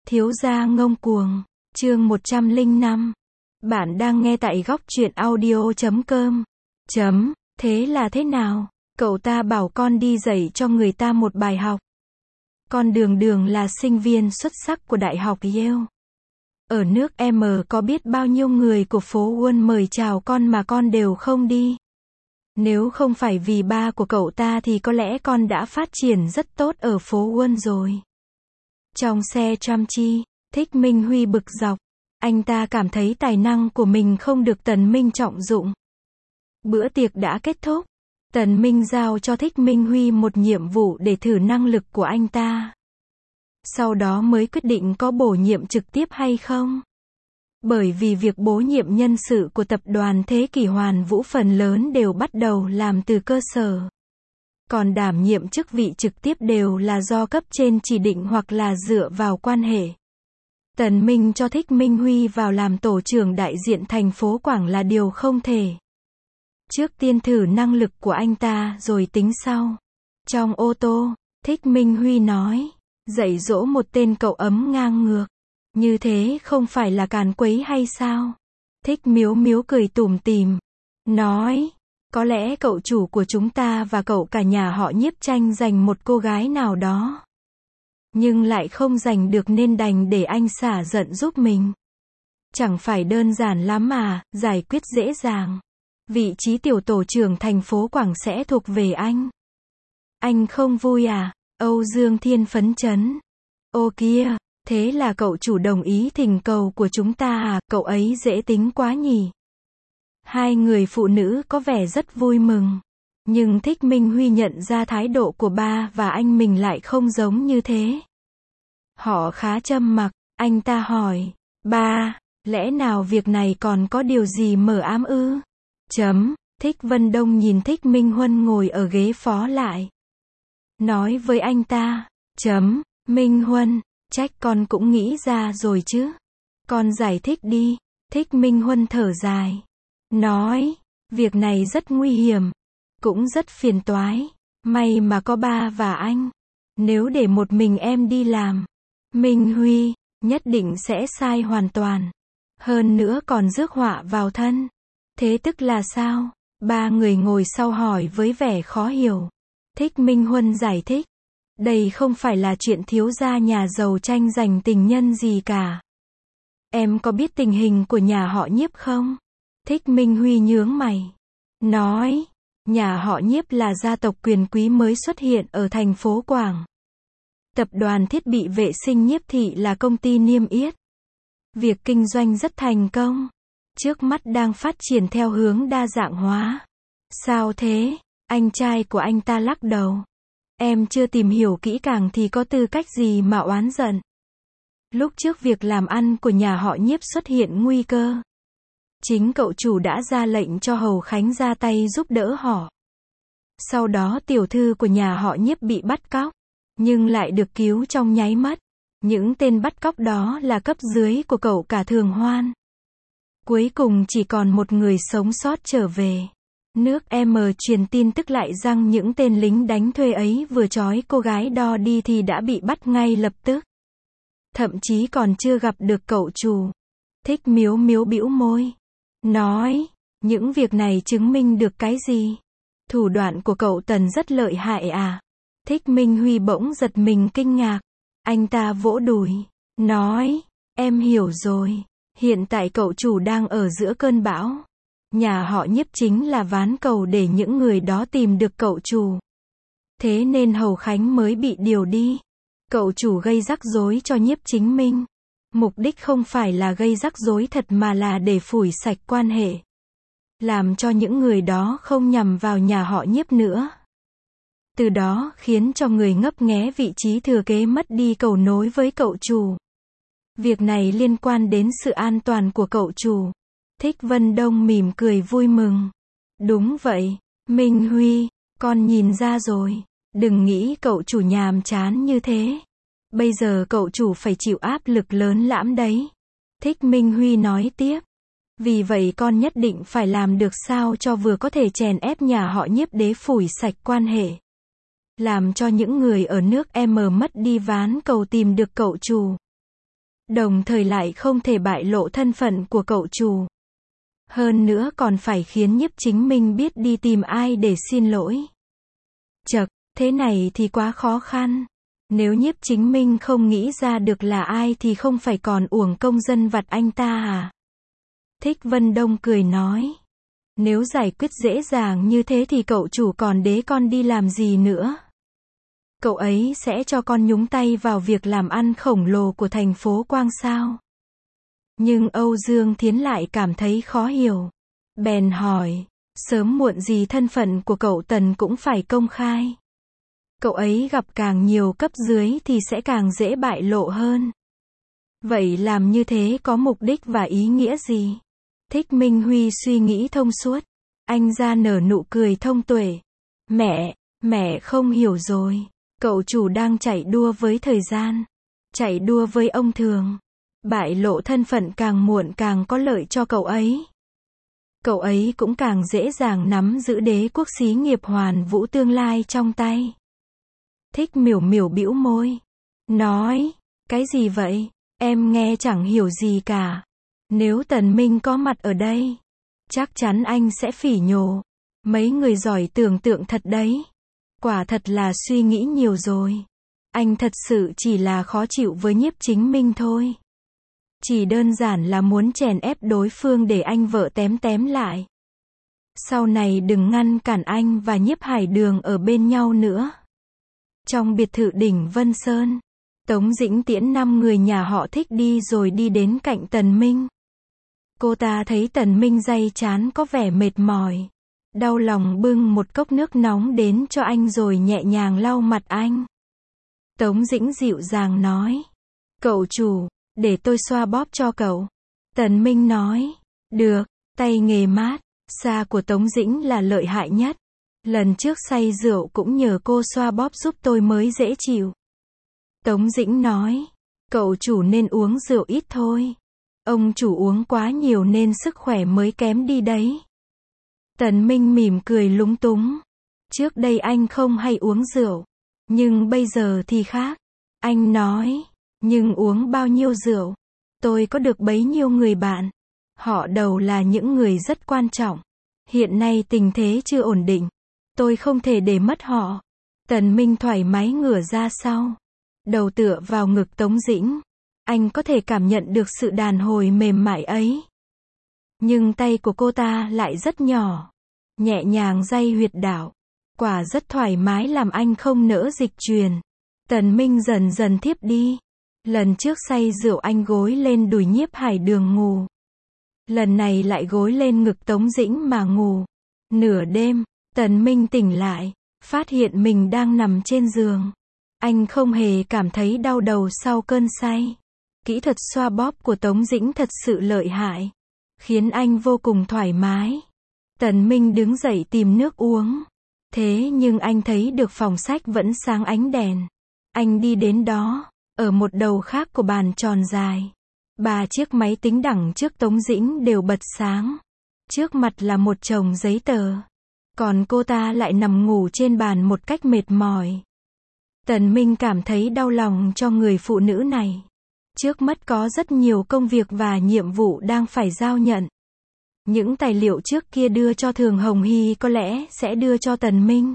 Thiếu gia ngông cuồng, chương 105. Bạn đang nghe tại góc truyện audio.com. Thế là thế nào? Cậu ta bảo con đi dạy cho người ta một bài học. Con Đường Đường là sinh viên xuất sắc của Đại học Yale. Ở nước M có biết bao nhiêu người của phố Wall mời chào con mà con đều không đi. Nếu không phải vì ba của cậu ta thì có lẽ con đã phát triển rất tốt ở phố Wall rồi. Trong xe tram chi, Thích Minh Huy bực dọc. Anh ta cảm thấy tài năng của mình không được Tần Minh trọng dụng. Bữa tiệc đã kết thúc. Tần Minh giao cho Thích Minh Huy một nhiệm vụ để thử năng lực của anh ta. Sau đó mới quyết định có bổ nhiệm trực tiếp hay không. Bởi vì việc bổ nhiệm nhân sự của tập đoàn Thế Kỷ Hoàn Vũ phần lớn đều bắt đầu làm từ cơ sở. Còn đảm nhiệm chức vị trực tiếp đều là do cấp trên chỉ định hoặc là dựa vào quan hệ. Tần Minh cho Thích Minh Huy vào làm tổ trưởng đại diện thành phố Quảng là điều không thể. Trước tiên thử năng lực của anh ta rồi tính sau. Trong ô tô, Thích Minh Huy nói, dạy dỗ một tên cậu ấm ngang ngược. Như thế không phải là càn quấy hay sao? Thích Miếu Miếu cười tủm tỉm, nói, có lẽ cậu chủ của chúng ta và cậu cả nhà họ Nhiếp tranh giành một cô gái nào đó. Nhưng lại không giành được nên đành để anh xả giận giúp mình. Chẳng phải đơn giản lắm mà, giải quyết dễ dàng. Vị trí tiểu tổ trưởng thành phố Quảng sẽ thuộc về anh. Anh không vui à? Âu Dương Thiên phấn chấn. Ô kia, thế là cậu chủ đồng ý thỉnh cầu của chúng ta à? Cậu ấy dễ tính quá nhỉ? Hai người phụ nữ có vẻ rất vui mừng. Nhưng Thích Minh Huy nhận ra thái độ của ba và anh mình lại không giống như thế. Họ khá trầm mặc, anh ta hỏi, ba, lẽ nào việc này còn có điều gì mờ ám ư? Thích Vân Đông nhìn Thích Minh Huân ngồi ở ghế phó lại. Nói với anh ta, Minh Huân, trách con cũng nghĩ ra rồi chứ. Con giải thích đi. Thích Minh Huân thở dài. Nói, việc này rất nguy hiểm. Cũng rất phiền toái. May mà có ba và anh. Nếu để một mình em đi làm, Minh Huy, nhất định sẽ sai hoàn toàn. Hơn nữa còn rước họa vào thân. Thế tức là sao? Ba người ngồi sau hỏi với vẻ khó hiểu. Thích Minh Huân giải thích. Đây không phải là chuyện thiếu gia nhà giàu tranh giành tình nhân gì cả. Em có biết tình hình của nhà họ Nhiếp không? Thích Minh Huy nhướng mày. Nói, nhà họ Nhiếp là gia tộc quyền quý mới xuất hiện ở thành phố Quảng. Tập đoàn thiết bị vệ sinh Nhiếp Thị là công ty niêm yết. Việc kinh doanh rất thành công. Trước mắt đang phát triển theo hướng đa dạng hóa. Sao thế? Anh trai của anh ta lắc đầu. Em chưa tìm hiểu kỹ càng thì có tư cách gì mà oán giận. Lúc trước việc làm ăn của nhà họ Nhiếp xuất hiện nguy cơ. Chính cậu chủ đã ra lệnh cho Hầu Khánh ra tay giúp đỡ họ. Sau đó tiểu thư của nhà họ Nhiếp bị bắt cóc, nhưng lại được cứu trong nháy mắt. Những tên bắt cóc đó là cấp dưới của cậu cả Thường Hoan. Cuối cùng chỉ còn một người sống sót trở về. Nước M truyền tin tức lại rằng những tên lính đánh thuê ấy vừa trói cô gái đo đi thì đã bị bắt ngay lập tức. Thậm chí còn chưa gặp được cậu chủ. Thích Miếu Miếu bĩu môi. Nói, những việc này chứng minh được cái gì? Thủ đoạn của cậu Tần rất lợi hại à? Thích Minh Huy bỗng giật mình kinh ngạc. Anh ta vỗ đùi. Nói, em hiểu rồi. Hiện tại cậu chủ đang ở giữa cơn bão. Nhà họ Nhiếp chính là ván cầu để những người đó tìm được cậu chủ. Thế nên Hầu Khánh mới bị điều đi. Cậu chủ gây rắc rối cho Nhiếp Chính Minh. Mục đích không phải là gây rắc rối thật mà là để phủi sạch quan hệ. Làm cho những người đó không nhằm vào nhà họ Nhiếp nữa. Từ đó khiến cho người ngấp nghé vị trí thừa kế mất đi cầu nối với cậu chủ. Việc này liên quan đến sự an toàn của cậu chủ. Thích Vân Đông mỉm cười vui mừng. Đúng vậy, Minh Huy, con nhìn ra rồi. Đừng nghĩ cậu chủ nhàm chán như thế. Bây giờ cậu chủ phải chịu áp lực lớn lắm đấy. Thích Minh Huy nói tiếp. Vì vậy con nhất định phải làm được sao cho vừa có thể chèn ép nhà họ Nhiếp để phủi sạch quan hệ. Làm cho những người ở nước M mất đi ván cầu tìm được cậu chủ. đồng thời lại không thể bại lộ thân phận của cậu chủ. Hơn nữa còn phải khiến Nhiếp Chính Minh biết đi tìm ai để xin lỗi. Chậc, thế này thì quá khó khăn. Nếu Nhiếp Chính Minh không nghĩ ra được là ai thì không phải còn uổng công dân vặt anh ta à? Thích Vân Đông cười nói. Nếu giải quyết dễ dàng như thế thì cậu chủ còn đế con đi làm gì nữa? Cậu ấy sẽ cho con nhúng tay vào việc làm ăn khổng lồ của thành phố Quang sao? Nhưng Âu Dương Thiến lại cảm thấy khó hiểu. Bèn hỏi, sớm muộn gì thân phận của cậu Tần cũng phải công khai. Cậu ấy gặp càng nhiều cấp dưới thì sẽ càng dễ bại lộ hơn. Vậy làm như thế có mục đích và ý nghĩa gì? Thích Minh Huy suy nghĩ thông suốt. Anh ra nở nụ cười thông tuệ. Mẹ không hiểu rồi. Cậu chủ đang chạy đua với thời gian. Chạy đua với ông Thường. Bại lộ thân phận càng muộn càng có lợi cho cậu ấy. Cậu ấy cũng càng dễ dàng nắm giữ đế quốc xí nghiệp Hoàn Vũ tương lai trong tay. Thích Miểu Miểu bĩu môi. Nói, cái gì vậy? Em nghe chẳng hiểu gì cả. Nếu Tần Minh có mặt ở đây, chắc chắn anh sẽ phỉ nhổ. Mấy người giỏi tưởng tượng thật đấy. Quả thật là suy nghĩ nhiều rồi. Anh thật sự chỉ là khó chịu với Nhiếp Chính Minh thôi. Chỉ đơn giản là muốn chèn ép đối phương để anh vợ tém lại. Sau này đừng ngăn cản anh và Nhiếp Hải Đường ở bên nhau nữa. Trong biệt thự đỉnh Vân Sơn, Tống Dĩnh tiễn 5 người nhà họ Thích đi rồi đi đến cạnh Tần Minh. Cô ta thấy Tần Minh day chán có vẻ mệt mỏi. Đau lòng bưng một cốc nước nóng đến cho anh rồi nhẹ nhàng lau mặt anh. Tống Dĩnh dịu dàng nói. Cậu chủ, để tôi xoa bóp cho cậu. Tần Minh nói. Được, tay nghề mát, xa của Tống Dĩnh là lợi hại nhất. Lần trước say rượu cũng nhờ cô xoa bóp giúp tôi mới dễ chịu. Tống Dĩnh nói. Cậu chủ nên uống rượu ít thôi. Ông chủ uống quá nhiều nên sức khỏe mới kém đi đấy. Tần Minh mỉm cười lúng túng. Trước đây anh không hay uống rượu. Nhưng bây giờ thì khác. Anh nói. Nhưng uống bao nhiêu rượu, tôi có được bấy nhiêu người bạn. Họ đầu là những người rất quan trọng. Hiện nay tình thế chưa ổn định. Tôi không thể để mất họ. Tần Minh thoải mái ngửa ra sau. Đầu tựa vào ngực Tống Dĩnh. Anh có thể cảm nhận được sự đàn hồi mềm mại ấy. Nhưng tay của cô ta lại rất nhỏ. Nhẹ nhàng day huyệt đạo. Quả rất thoải mái làm anh không nỡ dịch truyền. Tần Minh dần dần thiếp đi. Lần trước say rượu anh gối lên đùi Nhiếp Hải Đường ngủ. Lần này lại gối lên ngực Tống Dĩnh mà ngủ. Nửa đêm, Tần Minh tỉnh lại, phát hiện mình đang nằm trên giường. Anh không hề cảm thấy đau đầu sau cơn say. Kỹ thuật xoa bóp của Tống Dĩnh thật sự lợi hại, khiến anh vô cùng thoải mái. Tần Minh đứng dậy tìm nước uống. Thế nhưng anh thấy được phòng sách vẫn sáng ánh đèn. Anh đi đến đó. Ở một đầu khác của bàn tròn dài, 3 chiếc máy tính đẳng trước Tống Dĩnh đều bật sáng. Trước mặt là một chồng giấy tờ. Còn cô ta lại nằm ngủ trên bàn một cách mệt mỏi. Tần Minh cảm thấy đau lòng cho người phụ nữ này. Trước mắt có rất nhiều công việc và nhiệm vụ đang phải giao nhận. Những tài liệu trước kia đưa cho Thường Hồng Hy có lẽ sẽ đưa cho Tần Minh.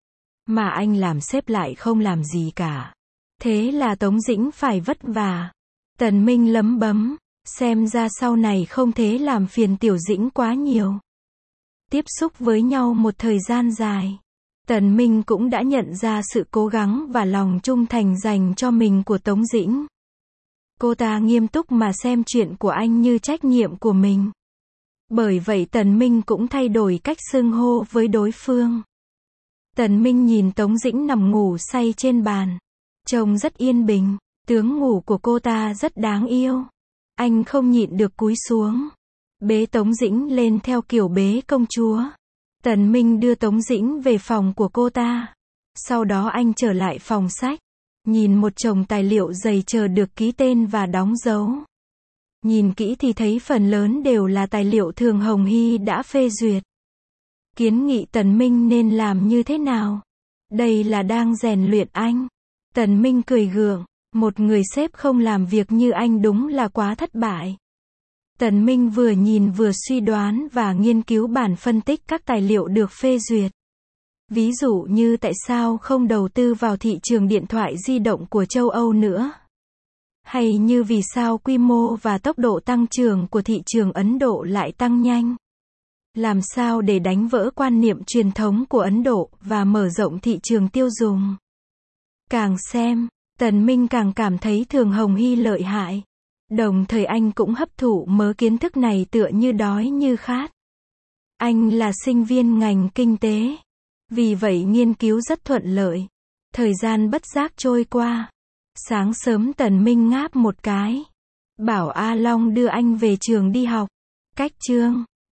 Mà anh làm sếp lại không làm gì cả. Thế là Tống Dĩnh phải vất vả. Tần Minh lấm bấm. Xem ra sau này không thể làm phiền Tiểu Dĩnh quá nhiều. Tiếp xúc với nhau một thời gian dài. Tần Minh cũng đã nhận ra sự cố gắng và lòng trung thành dành cho mình của Tống Dĩnh. Cô ta nghiêm túc mà xem chuyện của anh như trách nhiệm của mình. Bởi vậy Tần Minh cũng thay đổi cách xưng hô với đối phương. Tần Minh nhìn Tống Dĩnh nằm ngủ say trên bàn. Trông rất yên bình, tướng ngủ của cô ta rất đáng yêu. Anh không nhịn được cúi xuống. Bế Tống Dĩnh lên theo kiểu bế công chúa. Tần Minh đưa Tống Dĩnh về phòng của cô ta. Sau đó anh trở lại phòng sách. Nhìn một chồng tài liệu dày chờ được ký tên và đóng dấu. Nhìn kỹ thì thấy phần lớn đều là tài liệu Thường Hồng Hy đã phê duyệt. Kiến nghị Tần Minh nên làm như thế nào? Đây là đang rèn luyện anh. Tần Minh cười gượng. Một người sếp không làm việc như anh đúng là quá thất bại. Tần Minh vừa nhìn vừa suy đoán và nghiên cứu bản phân tích các tài liệu được phê duyệt. Ví dụ như tại sao không đầu tư vào thị trường điện thoại di động của châu Âu nữa. Hay như vì sao quy mô và tốc độ tăng trưởng của thị trường Ấn Độ lại tăng nhanh. Làm sao để đánh vỡ quan niệm truyền thống của Ấn Độ và mở rộng thị trường tiêu dùng. Càng xem, Tần Minh càng cảm thấy Thường Hồng Hy lợi hại. Đồng thời anh cũng hấp thụ mớ kiến thức này tựa như đói như khát. Anh là sinh viên ngành kinh tế. Vì vậy nghiên cứu rất thuận lợi. Thời gian bất giác trôi qua. Sáng sớm Tần Minh ngáp một cái. Bảo A Long đưa anh về trường đi học. Cách chương